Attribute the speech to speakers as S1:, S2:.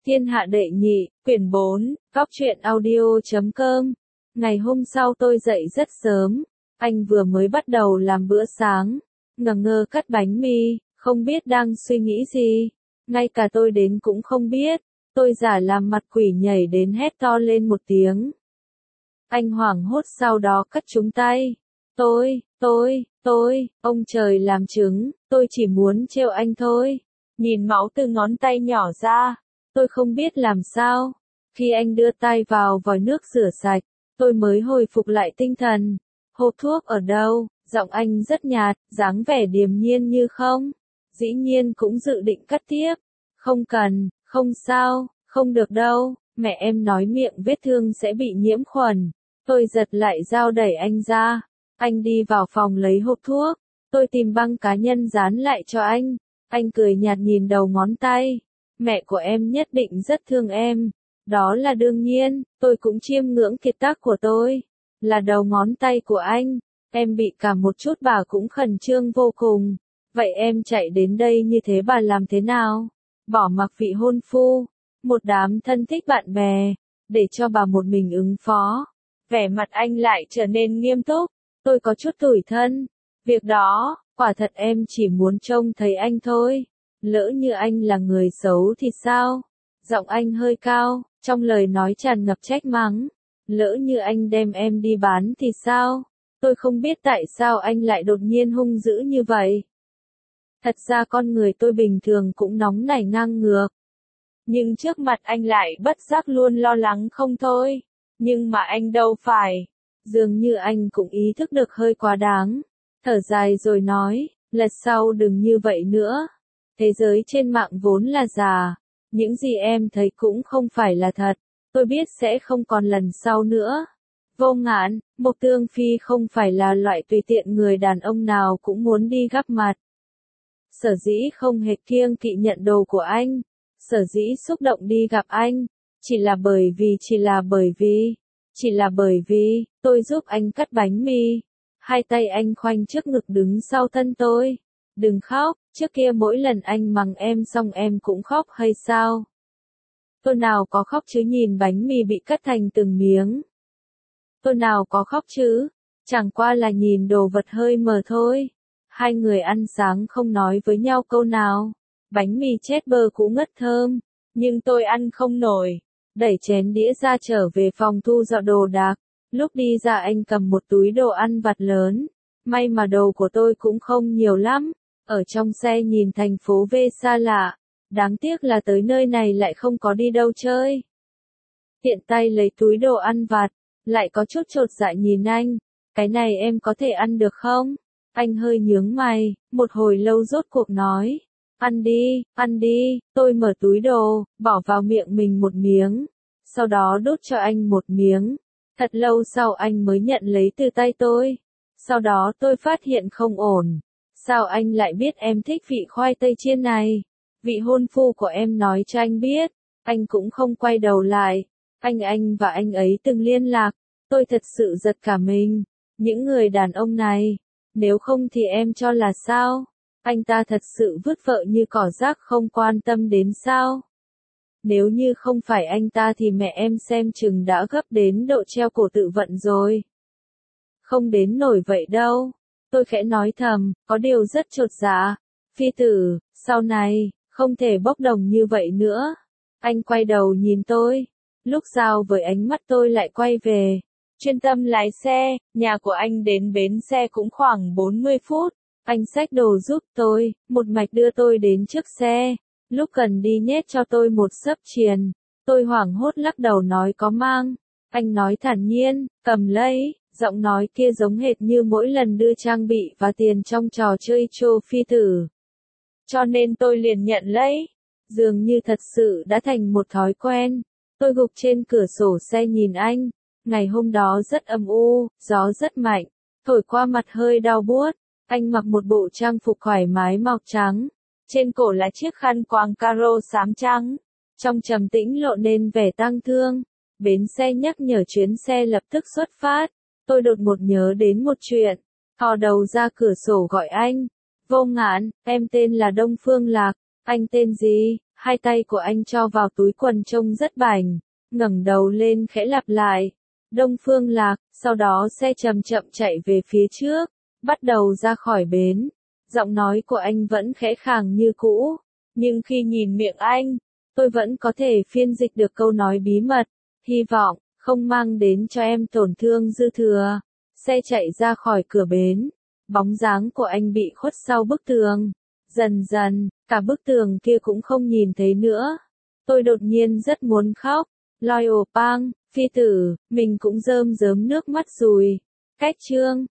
S1: Thiên hạ đệ nhị, quyển 4, góc truyện audio.com. Ngày hôm sau tôi dậy rất sớm, anh vừa mới bắt đầu làm bữa sáng, ngờ ngơ cắt bánh mì, không biết đang suy nghĩ gì. Ngay cả tôi đến cũng không biết, tôi giả làm mặt quỷ nhảy đến hét to lên một tiếng. Anh hoảng hốt sau đó cắt trúng tay. Ông trời làm chứng, tôi chỉ muốn trêu anh thôi. Nhìn máu từ ngón tay nhỏ ra, tôi không biết làm sao. Khi anh đưa tay vào vòi nước rửa sạch, tôi mới hồi phục lại tinh thần. Hộp thuốc ở đâu? Giọng anh rất nhạt, dáng vẻ điềm nhiên như không. Dĩ nhiên cũng dự định cắt tiếp. Không cần, không sao, không được đâu. Mẹ em nói miệng vết thương sẽ bị nhiễm khuẩn. Tôi giật lại dao đẩy anh ra. Anh đi vào phòng lấy hộp thuốc. Tôi tìm băng cá nhân dán lại cho anh. Anh cười nhạt nhìn đầu ngón tay. Mẹ của em nhất định rất thương em. Đó là đương nhiên, tôi cũng chiêm ngưỡng kiệt tác của tôi. Là đầu ngón tay của anh. Em bị cảm một chút bà cũng khẩn trương vô cùng. Vậy em chạy đến đây như thế bà làm thế nào? Bỏ mặc vị hôn phu, một đám thân thích bạn bè, để cho bà một mình ứng phó. Vẻ mặt anh lại trở nên nghiêm túc. Tôi có chút tủi thân. Việc đó, quả thật em chỉ muốn trông thấy anh thôi. Lỡ như anh là người xấu thì sao? Giọng anh hơi cao, trong lời nói tràn ngập trách mắng. Lỡ như anh đem em đi bán thì sao? Tôi không biết tại sao anh lại đột nhiên hung dữ như vậy. Thật ra con người tôi bình thường cũng nóng nảy ngang ngược. Nhưng trước mặt anh lại bất giác luôn lo lắng không thôi. Nhưng mà anh đâu phải. Dường như anh cũng ý thức được hơi quá đáng. Thở dài rồi nói, lần sau đừng như vậy nữa. Thế giới trên mạng vốn là giả. Những gì em thấy cũng không phải là thật. Tôi biết sẽ không còn lần sau nữa. Vô Ngạn, Mộc Tương Phi không phải là loại tùy tiện người đàn ông nào cũng muốn đi gặp mặt. Sở dĩ không hề kiêng kỵ nhận đồ của anh. Sở dĩ xúc động đi gặp anh. Chỉ là bởi vì, tôi giúp anh cắt bánh mì. Hai tay anh khoanh trước ngực đứng sau thân tôi. Đừng khóc, trước kia mỗi lần anh mắng em xong em cũng khóc hay sao? Tôi nào có khóc chứ, nhìn bánh mì bị cắt thành từng miếng. Tôi nào có khóc chứ, chẳng qua là nhìn đồ vật hơi mờ thôi. Hai người ăn sáng không nói với nhau câu nào. Bánh mì chết bơ cũng ngất thơm, nhưng tôi ăn không nổi. Đẩy chén đĩa ra trở về phòng thu dọn đồ đạc. Lúc đi ra anh cầm một túi đồ ăn vặt lớn. May mà đồ của tôi cũng không nhiều lắm. Ở trong xe nhìn thành phố V xa lạ. Đáng tiếc là tới nơi này lại không có đi đâu chơi. Tiện tay lấy túi đồ ăn vặt. Lại có chút chột dạ nhìn anh. Cái này em có thể ăn được không? Anh hơi nhướng mày. Một hồi lâu rốt cuộc nói. Ăn đi. Tôi mở túi đồ, bỏ vào miệng mình một miếng. Sau đó đút cho anh một miếng. Thật lâu sau anh mới nhận lấy từ tay tôi. Sau đó tôi phát hiện không ổn. Sao anh lại biết em thích vị khoai tây chiên này? Vị hôn phu của em nói cho anh biết. Anh cũng không quay đầu lại. Anh và anh ấy từng liên lạc. Tôi thật sự giật cả mình. Những người đàn ông này. Nếu không thì em cho là sao? Anh ta thật sự vứt vợ như cỏ rác không quan tâm đến sao? Nếu như không phải anh ta thì mẹ em xem chừng đã gấp đến độ treo cổ tự vận rồi. Không đến nổi vậy đâu. Tôi khẽ nói thầm, có điều rất chột dạ. Phi tử, sau này, không thể bốc đồng như vậy nữa. Anh quay đầu nhìn tôi. Lúc giao với ánh mắt tôi lại quay về. Chuyên tâm lái xe, nhà của anh đến bến xe cũng khoảng 40 phút. Anh xách đồ giúp tôi, một mạch đưa tôi đến trước xe. Lúc cần đi nhét cho tôi một xấp chuyền. Tôi hoảng hốt lắc đầu nói có mang. Anh nói thản nhiên, cầm lấy. Giọng nói kia giống hệt như mỗi lần đưa trang bị và tiền trong trò chơi Trô Phi Tử. Cho nên tôi liền nhận lấy. Dường như thật sự đã thành một thói quen. Tôi gục trên cửa sổ xe nhìn anh. Ngày hôm đó rất âm u, gió rất mạnh. Thổi qua mặt hơi đau buốt. Anh mặc một bộ trang phục thoải mái màu trắng. Trên cổ là chiếc khăn quàng caro xám trắng. Trong trầm tĩnh lộ nên vẻ tang thương. Bến xe nhắc nhở chuyến xe lập tức xuất phát. Tôi đột ngột nhớ đến một chuyện. Thò đầu ra cửa sổ gọi anh. Vô Ngạn, em tên là Đông Phương Lạc. Anh tên gì? Hai tay của anh cho vào túi quần trông rất bảnh, ngẩng đầu lên khẽ lặp lại. Đông Phương Lạc, sau đó xe chậm chậm chạy về phía trước, bắt đầu ra khỏi bến. Giọng nói của anh vẫn khẽ khàng như cũ, nhưng khi nhìn miệng anh, tôi vẫn có thể phiên dịch được câu nói bí mật, hy vọng không mang đến cho em tổn thương dư thừa. Xe chạy ra khỏi cửa bến, bóng dáng của anh bị khuất sau bức tường. Dần dần, cả bức tường kia cũng không nhìn thấy nữa. Tôi đột nhiên rất muốn khóc. Loyal Pang, phi tử, mình cũng rơm rớm nước mắt rồi. Cách chương